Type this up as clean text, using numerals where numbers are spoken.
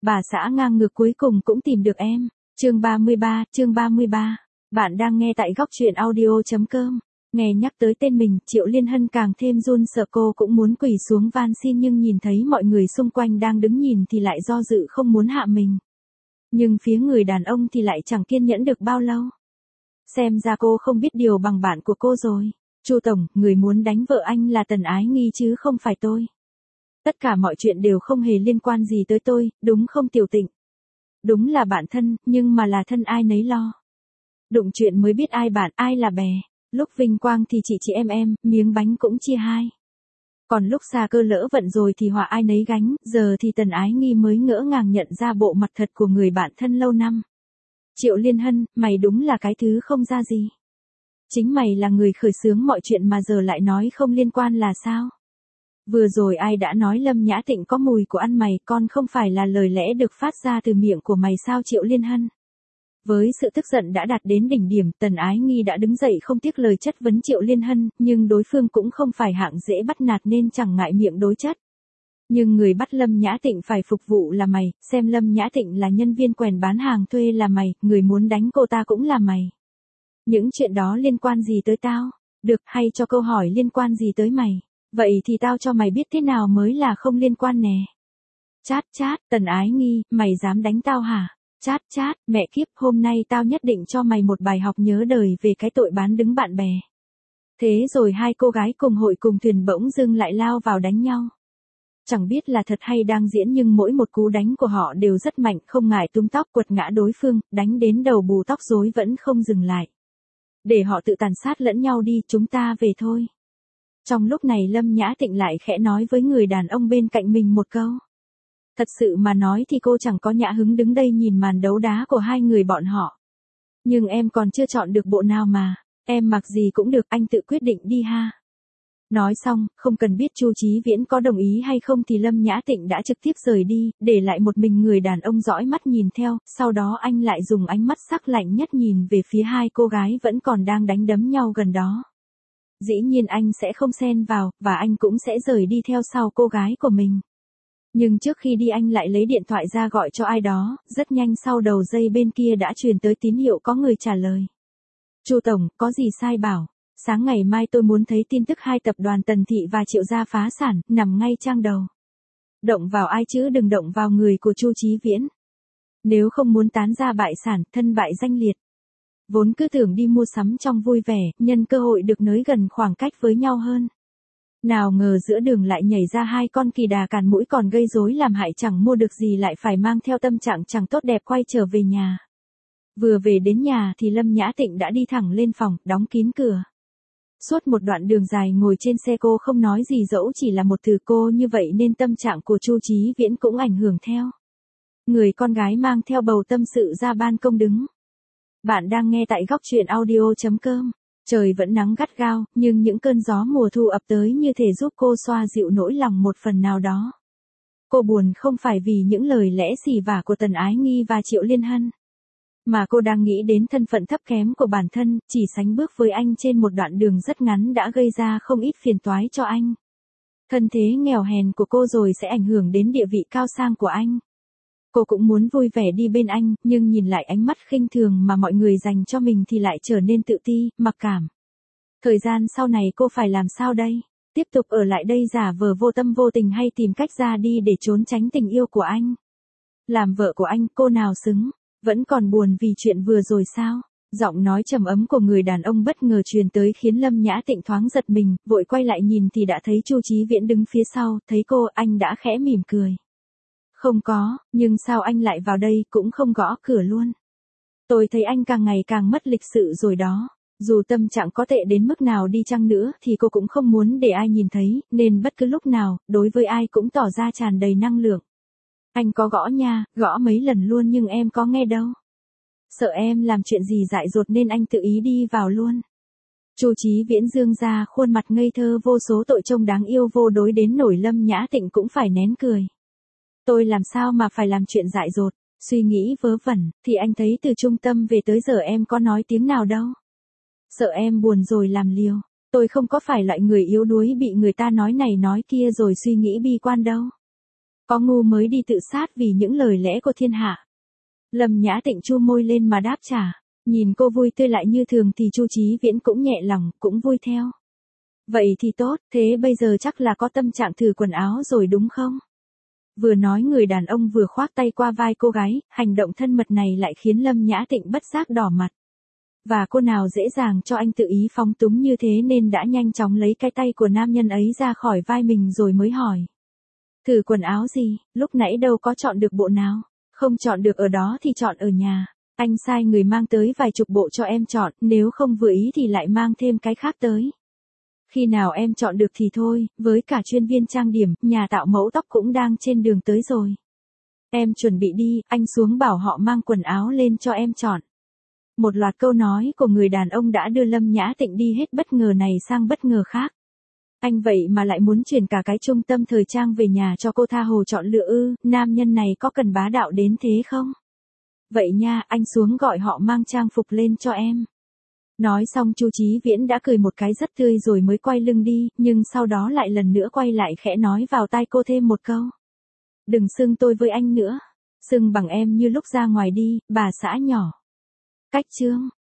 Bà xã ngang ngược cuối cùng cũng tìm được em. Chương 33. Bạn đang nghe tại góc truyện audio.com. Nghe nhắc tới tên mình, Triệu Liên Hân càng thêm run sợ, cô cũng muốn quỳ xuống van xin nhưng nhìn thấy mọi người xung quanh đang đứng nhìn thì lại do dự không muốn hạ mình. Nhưng phía người đàn ông thì lại chẳng kiên nhẫn được bao lâu. Xem ra cô không biết điều bằng bạn của cô rồi. Chu tổng, người muốn đánh vợ anh là Tần Ái Nghi chứ không phải tôi. Tất cả mọi chuyện đều không hề liên quan gì tới tôi, đúng không Tiểu Tịnh? Đúng là bạn thân, nhưng mà là thân ai nấy lo. Đụng chuyện mới biết ai bạn, ai là bè. Lúc vinh quang thì chị em, miếng bánh cũng chia hai. Còn lúc xa cơ lỡ vận rồi thì họa ai nấy gánh, giờ thì Tần Ái Nghi mới ngỡ ngàng nhận ra bộ mặt thật của người bạn thân lâu năm. Triệu Liên Hân, mày đúng là cái thứ không ra gì. Chính mày là người khởi xướng mọi chuyện mà giờ lại nói không liên quan là sao? Vừa rồi ai đã nói Lâm Nhã Tịnh có mùi của ăn mày, con không phải là lời lẽ được phát ra từ miệng của mày sao Triệu Liên Hân? Với sự tức giận đã đạt đến đỉnh điểm, Tần Ái Nghi đã đứng dậy không tiếc lời chất vấn Triệu Liên Hân, nhưng đối phương cũng không phải hạng dễ bắt nạt nên chẳng ngại miệng đối chất. Nhưng người bắt Lâm Nhã Tịnh phải phục vụ là mày, xem Lâm Nhã Tịnh là nhân viên quèn bán hàng thuê là mày, người muốn đánh cô ta cũng là mày. Những chuyện đó liên quan gì tới tao? Được, hay cho câu hỏi liên quan gì tới mày? Vậy thì tao cho mày biết thế nào mới là không liên quan nè. Chát, Tần Ái Nghi, mày dám đánh tao hả? Chát, mẹ kiếp, hôm nay tao nhất định cho mày một bài học nhớ đời về cái tội bán đứng bạn bè. Thế rồi hai cô gái cùng hội cùng thuyền bỗng dưng lại lao vào đánh nhau. Chẳng biết là thật hay đang diễn nhưng mỗi một cú đánh của họ đều rất mạnh, không ngại túm tóc quật ngã đối phương, đánh đến đầu bù tóc rối vẫn không dừng lại. Để họ tự tàn sát lẫn nhau đi, chúng ta về thôi. Trong lúc này Lâm Nhã Tịnh lại khẽ nói với người đàn ông bên cạnh mình một câu. Thật sự mà nói thì cô chẳng có nhã hứng đứng đây nhìn màn đấu đá của hai người bọn họ. Nhưng em còn chưa chọn được bộ nào mà, em mặc gì cũng được, anh tự quyết định đi ha. Nói xong, không cần biết Chu Chí Viễn có đồng ý hay không thì Lâm Nhã Tịnh đã trực tiếp rời đi, để lại một mình người đàn ông dõi mắt nhìn theo, sau đó anh lại dùng ánh mắt sắc lạnh nhất nhìn về phía hai cô gái vẫn còn đang đánh đấm nhau gần đó. Dĩ nhiên anh sẽ không xen vào, và anh cũng sẽ rời đi theo sau cô gái của mình. Nhưng trước khi đi anh lại lấy điện thoại ra gọi cho ai đó, rất nhanh sau đầu dây bên kia đã truyền tới tín hiệu có người trả lời. Chu tổng, có gì sai bảo? Sáng ngày mai tôi muốn thấy tin tức hai tập đoàn Tần Thị và Triệu gia phá sản, nằm ngay trang đầu. Động vào ai chứ đừng động vào người của Chu Chí Viễn. Nếu không muốn tán ra bại sản, thân bại danh liệt. Vốn cứ tưởng đi mua sắm trong vui vẻ, nhân cơ hội được nới gần khoảng cách với nhau hơn. Nào ngờ giữa đường lại nhảy ra hai con kỳ đà càn mũi còn gây rối làm hại chẳng mua được gì lại phải mang theo tâm trạng chẳng tốt đẹp quay trở về nhà. Vừa về đến nhà thì Lâm Nhã Tịnh đã đi thẳng lên phòng, đóng kín cửa. Suốt một đoạn đường dài ngồi trên xe cô không nói gì dẫu chỉ là một từ cô như vậy nên tâm trạng của Chu Chí Viễn cũng ảnh hưởng theo. Người con gái mang theo bầu tâm sự ra ban công đứng. Bạn đang nghe tại góc truyện audio.com. Trời vẫn nắng gắt gao, nhưng những cơn gió mùa thu ập tới như thể giúp cô xoa dịu nỗi lòng một phần nào đó. Cô buồn không phải vì những lời lẽ xỉ vả của Tần Ái Nghi và Triệu Liên Hân. Mà cô đang nghĩ đến thân phận thấp kém của bản thân, chỉ sánh bước với anh trên một đoạn đường rất ngắn đã gây ra không ít phiền toái cho anh. Thân thế nghèo hèn của cô rồi sẽ ảnh hưởng đến địa vị cao sang của anh. Cô cũng muốn vui vẻ đi bên anh, nhưng nhìn lại ánh mắt khinh thường mà mọi người dành cho mình thì lại trở nên tự ti, mặc cảm. Thời gian sau này cô phải làm sao đây? Tiếp tục ở lại đây giả vờ vô tâm vô tình hay tìm cách ra đi để trốn tránh tình yêu của anh? Làm vợ của anh, cô nào xứng? Vẫn còn buồn vì chuyện vừa rồi sao? Giọng nói trầm ấm của người đàn ông bất ngờ truyền tới khiến Lâm Nhã Tịnh thoáng giật mình, vội quay lại nhìn thì đã thấy Chu Chí Viễn đứng phía sau, thấy cô, anh đã khẽ mỉm cười. Không có, nhưng sao anh lại vào đây cũng không gõ cửa luôn. Tôi thấy anh càng ngày càng mất lịch sự rồi đó. Dù tâm trạng có tệ đến mức nào đi chăng nữa thì cô cũng không muốn để ai nhìn thấy, nên bất cứ lúc nào, đối với ai cũng tỏ ra tràn đầy năng lượng. Anh có gõ nha, gõ mấy lần luôn nhưng em có nghe đâu. Sợ em làm chuyện gì dại dột nên anh tự ý đi vào luôn. Chu Chí Viễn dương ra khuôn mặt ngây thơ vô số tội trông đáng yêu vô đối đến nổi Lâm Nhã Tịnh cũng phải nén cười. Tôi làm sao mà phải làm chuyện dại dột, suy nghĩ vớ vẩn, thì anh thấy từ trung tâm về tới giờ em có nói tiếng nào đâu. Sợ em buồn rồi làm liều, tôi không có phải loại người yếu đuối bị người ta nói này nói kia rồi suy nghĩ bi quan đâu. Có ngu mới đi tự sát vì những lời lẽ của thiên hạ. Lâm Nhã Tịnh chu môi lên mà đáp trả. Nhìn cô vui tươi lại như thường thì Chu Chí Viễn cũng nhẹ lòng, cũng vui theo. Vậy thì tốt, thế bây giờ chắc là có tâm trạng thử quần áo rồi đúng không? Vừa nói người đàn ông vừa khoác tay qua vai cô gái, hành động thân mật này lại khiến Lâm Nhã Tịnh bất giác đỏ mặt. Và cô nào dễ dàng cho anh tự ý phóng túng như thế nên đã nhanh chóng lấy cái tay của nam nhân ấy ra khỏi vai mình rồi mới hỏi. Thử quần áo gì, lúc nãy đâu có chọn được bộ nào, không chọn được ở đó thì chọn ở nhà. Anh sai người mang tới vài chục bộ cho em chọn, nếu không vừa ý thì lại mang thêm cái khác tới. Khi nào em chọn được thì thôi, với cả chuyên viên trang điểm, nhà tạo mẫu tóc cũng đang trên đường tới rồi. Em chuẩn bị đi, anh xuống bảo họ mang quần áo lên cho em chọn. Một loạt câu nói của người đàn ông đã đưa Lâm Nhã Tịnh đi hết bất ngờ này sang bất ngờ khác. Anh vậy mà lại muốn chuyển cả cái trung tâm thời trang về nhà cho cô tha hồ chọn lựa ư, nam nhân này có cần bá đạo đến thế không? Vậy nha, anh xuống gọi họ mang trang phục lên cho em. Nói xong Chu Chí Viễn đã cười một cái rất tươi rồi mới quay lưng đi, nhưng sau đó lại lần nữa quay lại khẽ nói vào tai cô thêm một câu. Đừng xưng tôi với anh nữa, xưng bằng em như lúc ra ngoài đi, bà xã nhỏ. Cách chương